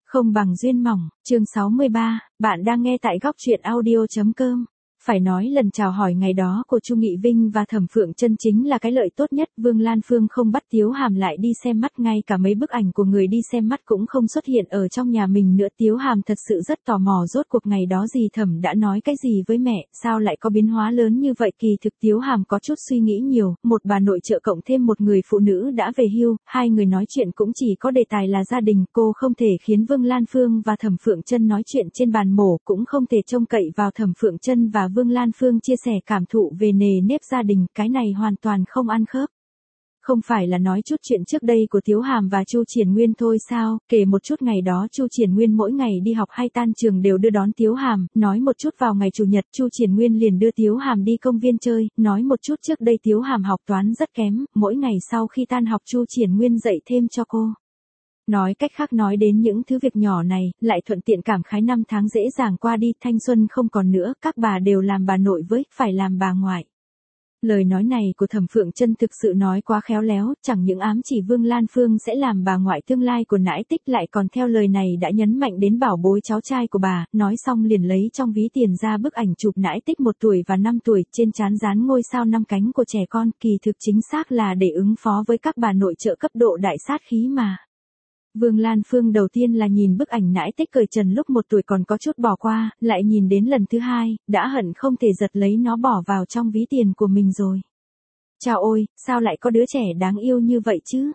Không bằng duyên mỏng, chương 63, bạn đang nghe tại góc truyện audio.com. Phải nói lần chào hỏi ngày đó của Chu Nghị Vinh và Thẩm Phượng Chân chính là cái lợi tốt nhất. Vương Lan Phương không bắt Tiếu Hàm lại đi xem mắt, ngay cả mấy bức ảnh của người đi xem mắt cũng không xuất hiện ở trong nhà mình nữa. Tiếu Hàm thật sự rất tò mò rốt cuộc ngày đó dì Thẩm đã nói cái gì với mẹ, sao lại có biến hóa lớn như vậy. Kỳ thực Tiếu Hàm có chút suy nghĩ nhiều, một bà nội trợ cộng thêm một người phụ nữ đã về hưu, hai người nói chuyện cũng chỉ có đề tài là gia đình. Cô không thể khiến Vương Lan Phương và Thẩm Phượng Chân nói chuyện trên bàn mổ, cũng không thể trông cậy vào Thẩm Phượng Chân và Vương Lan Phương chia sẻ cảm thụ về nề nếp gia đình, cái này hoàn toàn không ăn khớp. Không phải là nói chút chuyện trước đây của Tiếu Hàm và Chu Triển Nguyên thôi sao? Kể một chút ngày đó Chu Triển Nguyên mỗi ngày đi học hay tan trường đều đưa đón Tiếu Hàm, nói một chút vào ngày chủ nhật Chu Triển Nguyên liền đưa Tiếu Hàm đi công viên chơi, nói một chút trước đây Tiếu Hàm học toán rất kém, mỗi ngày sau khi tan học Chu Triển Nguyên dạy thêm cho cô. Nói cách khác, nói đến những thứ việc nhỏ này, lại thuận tiện cảm khái năm tháng dễ dàng qua đi, thanh xuân không còn nữa, các bà đều làm bà nội với, phải làm bà ngoại. Lời nói này của Thẩm Phượng Chân thực sự nói quá khéo léo, chẳng những ám chỉ Vương Lan Phương sẽ làm bà ngoại tương lai của Nãi Tích, lại còn theo lời này đã nhấn mạnh đến bảo bối cháu trai của bà. Nói xong liền lấy trong ví tiền ra bức ảnh chụp Nãi Tích 1 tuổi và 5 tuổi, trên trán dán ngôi sao 5 cánh của trẻ con, kỳ thực chính xác là để ứng phó với các bà nội trợ cấp độ đại sát khí mà. Vương Lan Phương đầu tiên là nhìn bức ảnh Nãi Tích cởi trần lúc 1 tuổi còn có chút bỏ qua, lại nhìn đến lần thứ hai, đã hận không thể giật lấy nó bỏ vào trong ví tiền của mình rồi. Chao ôi, sao lại có đứa trẻ đáng yêu như vậy chứ?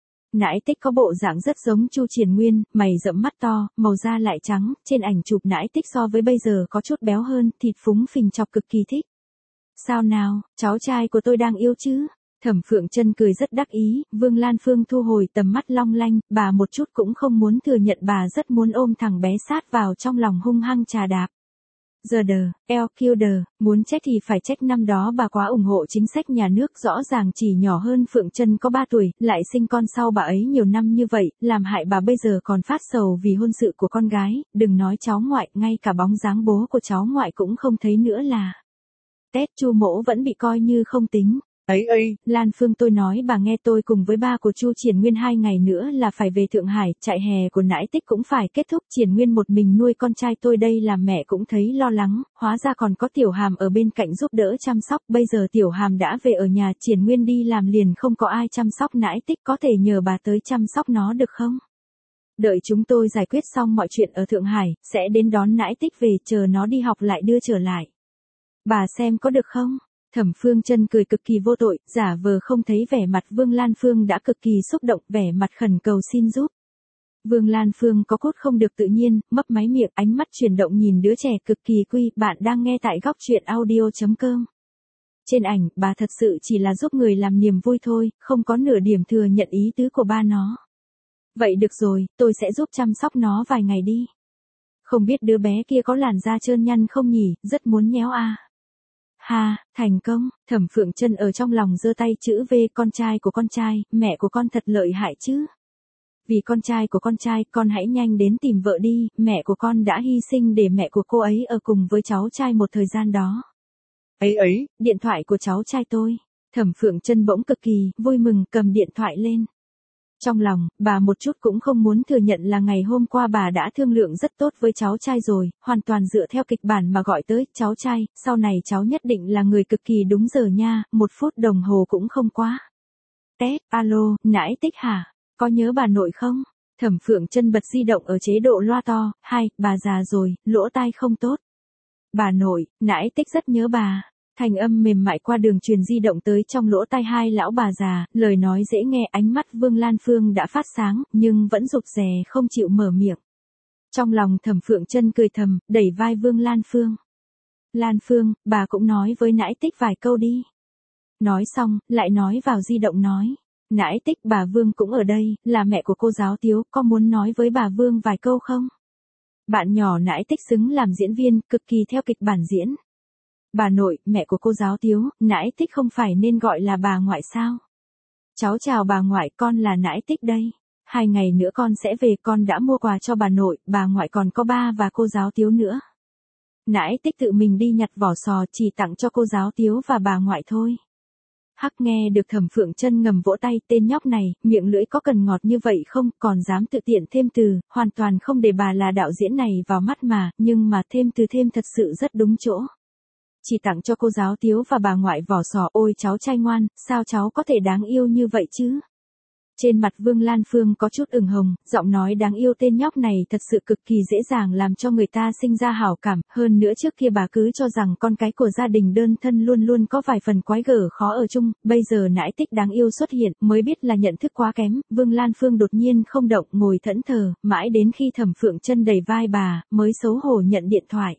Nãi Tích có bộ dạng rất giống Chu Triển Nguyên, mày rậm mắt to, màu da lại trắng, trên ảnh chụp Nãi Tích so với bây giờ có chút béo hơn, thịt phúng phình chọc cực kỳ thích. Sao nào, cháu trai của tôi đang yêu chứ? Thẩm Phượng Chân cười rất đắc ý. Vương Lan Phương thu hồi tầm mắt long lanh, bà một chút cũng không muốn thừa nhận, bà rất muốn ôm thằng bé sát vào trong lòng hung hăng trà đạp. Giờ đờ, LQD, muốn trách thì phải trách năm đó bà quá ủng hộ chính sách nhà nước, rõ ràng chỉ nhỏ hơn Phượng Chân có 3 tuổi, lại sinh con sau bà ấy nhiều năm như vậy, làm hại bà bây giờ còn phát sầu vì hôn sự của con gái, đừng nói cháu ngoại, ngay cả bóng dáng bố của cháu ngoại cũng không thấy nữa là. Tết Chu Mỗ vẫn bị coi như không tính. Ấy, Lan Phương, tôi nói bà nghe, tôi cùng với ba của Chu Triển Nguyên 2 ngày nữa là phải về Thượng Hải, trại hè của Nãi Tích cũng phải kết thúc, Triển Nguyên một mình nuôi con trai tôi đây, làm mẹ cũng thấy lo lắng, hóa ra còn có Tiểu Hàm ở bên cạnh giúp đỡ chăm sóc, bây giờ Tiểu Hàm đã về ở nhà, Triển Nguyên đi làm liền không có ai chăm sóc Nãi Tích, có thể nhờ bà tới chăm sóc nó được không? Đợi chúng tôi giải quyết xong mọi chuyện ở Thượng Hải, sẽ đến đón Nãi Tích về, chờ nó đi học lại đưa trở lại. Bà xem có được không? Thẩm Phương Chân cười cực kỳ vô tội, giả vờ không thấy vẻ mặt Vương Lan Phương đã cực kỳ xúc động, vẻ mặt khẩn cầu xin giúp. Vương Lan Phương có cốt không được tự nhiên, mấp máy miệng, ánh mắt chuyển động nhìn đứa trẻ cực kỳ quy. Bạn đang nghe tại góc truyện audio.com. Trên ảnh, bà thật sự chỉ là giúp người làm niềm vui thôi, không có nửa điểm thừa nhận ý tứ của ba nó. Vậy được rồi, tôi sẽ giúp chăm sóc nó vài ngày đi. Không biết đứa bé kia có làn da trơn nhăn không nhỉ, rất muốn nhéo à. Ha, thành công. Thẩm Phượng Chân ở trong lòng giơ tay chữ V, con trai của con trai, mẹ của con thật lợi hại chứ. Vì con trai của con trai, con hãy nhanh đến tìm vợ đi, mẹ của con đã hy sinh để mẹ của cô ấy ở cùng với cháu trai một thời gian đó. Ấy, điện thoại của cháu trai tôi. Thẩm Phượng Chân bỗng cực kỳ vui mừng, cầm điện thoại lên. Trong lòng, bà một chút cũng không muốn thừa nhận là ngày hôm qua bà đã thương lượng rất tốt với cháu trai rồi, hoàn toàn dựa theo kịch bản mà gọi tới, cháu trai, sau này cháu nhất định là người cực kỳ đúng giờ nha, 1 phút đồng hồ cũng không quá. Tét, alo, Nãi Tích hả? Có nhớ bà nội không? Thẩm Phượng Chân bật di động ở chế độ loa to, bà già rồi, lỗ tai không tốt. Bà nội, Nãi Tích rất nhớ bà. Thành âm mềm mại qua đường truyền di động tới trong lỗ tai hai lão bà già, lời nói dễ nghe, ánh mắt Vương Lan Phương đã phát sáng, nhưng vẫn rụt rè không chịu mở miệng. Trong lòng Thẩm Phượng Chân cười thầm, đẩy vai Vương Lan Phương. Lan Phương, bà cũng nói với Nãi Tích vài câu đi. Nói xong, lại nói vào di động nói. Nãi Tích, bà Vương cũng ở đây, là mẹ của cô giáo Tiếu, có muốn nói với bà Vương vài câu không? Bạn nhỏ Nãi Tích xứng làm diễn viên, cực kỳ theo kịch bản diễn. Bà nội, mẹ của cô giáo Tiếu, Nãi Tích không phải nên gọi là bà ngoại sao? Cháu chào bà ngoại, con là Nãi Tích đây. 2 ngày nữa con sẽ về, con đã mua quà cho bà nội, bà ngoại còn có ba và cô giáo Tiếu nữa. Nãi Tích tự mình đi nhặt vỏ sò, chỉ tặng cho cô giáo Tiếu và bà ngoại thôi. Hắc nghe được Thẩm Phượng Chân ngầm vỗ tay, tên nhóc này, miệng lưỡi có cần ngọt như vậy không, còn dám tự tiện thêm từ, hoàn toàn không để bà là đạo diễn này vào mắt mà, nhưng mà thêm từ thêm thật sự rất đúng chỗ. Chỉ tặng cho cô giáo Tiếu và bà ngoại vỏ sò, ôi cháu trai ngoan, sao cháu có thể đáng yêu như vậy chứ? Trên mặt Vương Lan Phương có chút ửng hồng, giọng nói đáng yêu tên nhóc này thật sự cực kỳ dễ dàng làm cho người ta sinh ra hảo cảm, hơn nữa trước kia bà cứ cho rằng con cái của gia đình đơn thân luôn luôn có vài phần quái gở khó ở chung, bây giờ nãi tích đáng yêu xuất hiện, mới biết là nhận thức quá kém, Vương Lan Phương đột nhiên không động, ngồi thẫn thờ, mãi đến khi Thẩm Phượng Chân đẩy vai bà, mới xấu hổ nhận điện thoại.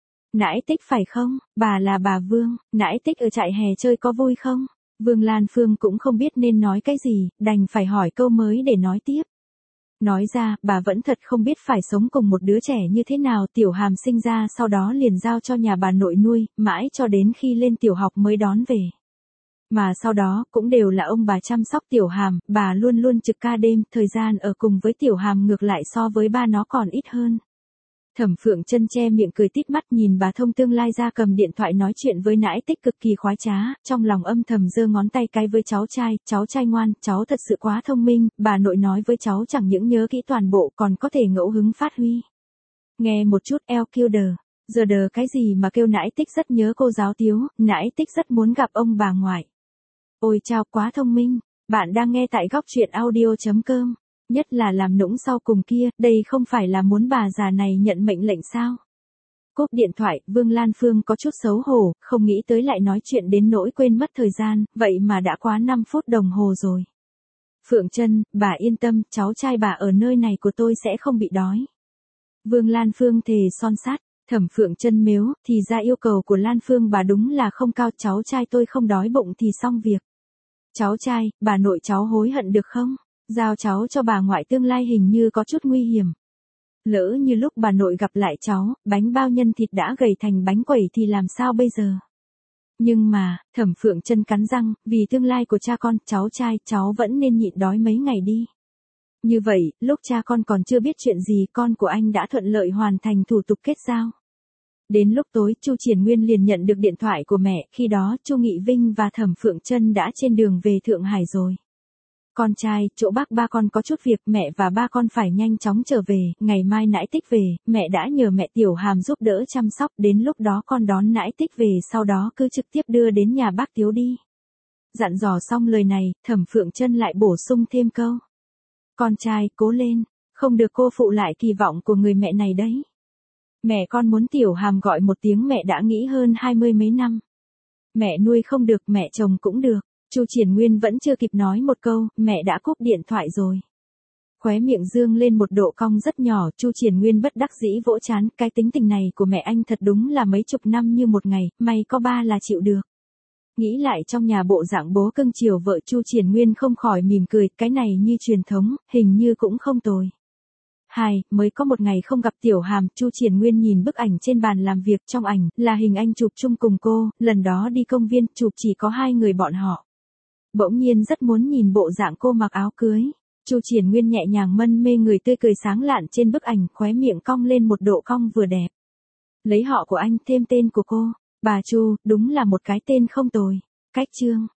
Nãi tích phải không, bà là bà Vương, nãi tích ở trại hè chơi có vui không? Vương Lan Phương cũng không biết nên nói cái gì, đành phải hỏi câu mới để nói tiếp. Nói ra, bà vẫn thật không biết phải sống cùng một đứa trẻ như thế nào, Tiểu Hàm sinh ra sau đó liền giao cho nhà bà nội nuôi, mãi cho đến khi lên tiểu học mới đón về. Mà sau đó, cũng đều là ông bà chăm sóc Tiểu Hàm, bà luôn luôn trực ca đêm, thời gian ở cùng với Tiểu Hàm ngược lại so với ba nó còn ít hơn. Thẩm Phượng Chân che miệng cười tít mắt nhìn bà thông tương lai ra cầm điện thoại nói chuyện với nãi tích cực kỳ khoái trá, trong lòng âm thầm giơ ngón tay cái với cháu trai ngoan, cháu thật sự quá thông minh, bà nội nói với cháu chẳng những nhớ kỹ toàn bộ còn có thể ngẫu hứng phát huy. Nghe một chút eo kêu đờ, giờ đờ cái gì mà kêu nãi tích rất nhớ cô giáo Tiếu, nãi tích rất muốn gặp ông bà ngoại. Ôi chao quá thông minh, bạn đang nghe tại góc truyện audio.com. Nhất là làm nũng sau cùng kia, đây không phải là muốn bà già này nhận mệnh lệnh sao? Cúp điện thoại, Vương Lan Phương có chút xấu hổ, không nghĩ tới lại nói chuyện đến nỗi quên mất thời gian, vậy mà đã quá 5 phút đồng hồ rồi. Phượng Chân, bà yên tâm, cháu trai bà ở nơi này của tôi sẽ không bị đói. Vương Lan Phương thề son sắt, Thẩm Phượng Chân mếu, thì ra yêu cầu của Lan Phương bà đúng là không cao, cháu trai tôi không đói bụng thì xong việc. Cháu trai, bà nội cháu hối hận được không? Giao cháu cho bà ngoại tương lai hình như có chút nguy hiểm. Lỡ như lúc bà nội gặp lại cháu, bánh bao nhân thịt đã gầy thành bánh quẩy thì làm sao bây giờ? Nhưng mà, Thẩm Phượng Chân cắn răng, vì tương lai của cha con, cháu trai, cháu vẫn nên nhịn đói mấy ngày đi. Như vậy, lúc cha con còn chưa biết chuyện gì, con của anh đã thuận lợi hoàn thành thủ tục kết giao. Đến lúc tối, Chu Triển Nguyên liền nhận được điện thoại của mẹ, khi đó Chu Nghị Vinh và Thẩm Phượng Chân đã trên đường về Thượng Hải rồi. Con trai, chỗ bác ba con có chút việc, mẹ và ba con phải nhanh chóng trở về, ngày mai nãi tích về, mẹ đã nhờ mẹ Tiểu Hàm giúp đỡ chăm sóc, đến lúc đó con đón nãi tích về, sau đó cứ trực tiếp đưa đến nhà bác Tiếu đi. Dặn dò xong lời này, Thẩm Phượng Chân lại bổ sung thêm câu. Con trai, cố lên, không được cô phụ lại kỳ vọng của người mẹ này đấy. Mẹ con muốn Tiểu Hàm gọi một tiếng mẹ đã nghĩ hơn 20 mấy năm. Mẹ nuôi không được, mẹ chồng cũng được. Chu Triển Nguyên vẫn chưa kịp nói một câu, mẹ đã cúp điện thoại rồi. Khóe miệng dương lên một độ cong rất nhỏ, Chu Triển Nguyên bất đắc dĩ vỗ trán, cái tính tình này của mẹ anh thật đúng là mấy chục năm như một ngày, may có ba là chịu được. Nghĩ lại trong nhà bộ dạng bố cưng chiều vợ, Chu Triển Nguyên không khỏi mỉm cười, cái này như truyền thống, hình như cũng không tồi. Mới có một ngày không gặp Tiểu Hàm, Chu Triển Nguyên nhìn bức ảnh trên bàn làm việc, trong ảnh là hình anh chụp chung cùng cô, lần đó đi công viên, chụp chỉ có hai người bọn họ. Bỗng nhiên rất muốn nhìn bộ dạng cô mặc áo cưới. Chu Triển Nguyên nhẹ nhàng mân mê người tươi cười sáng lạn trên bức ảnh, khóe miệng cong lên một độ cong vừa đẹp. Lấy họ của anh thêm tên của cô, bà Chu, đúng là một cái tên không tồi. Cách chương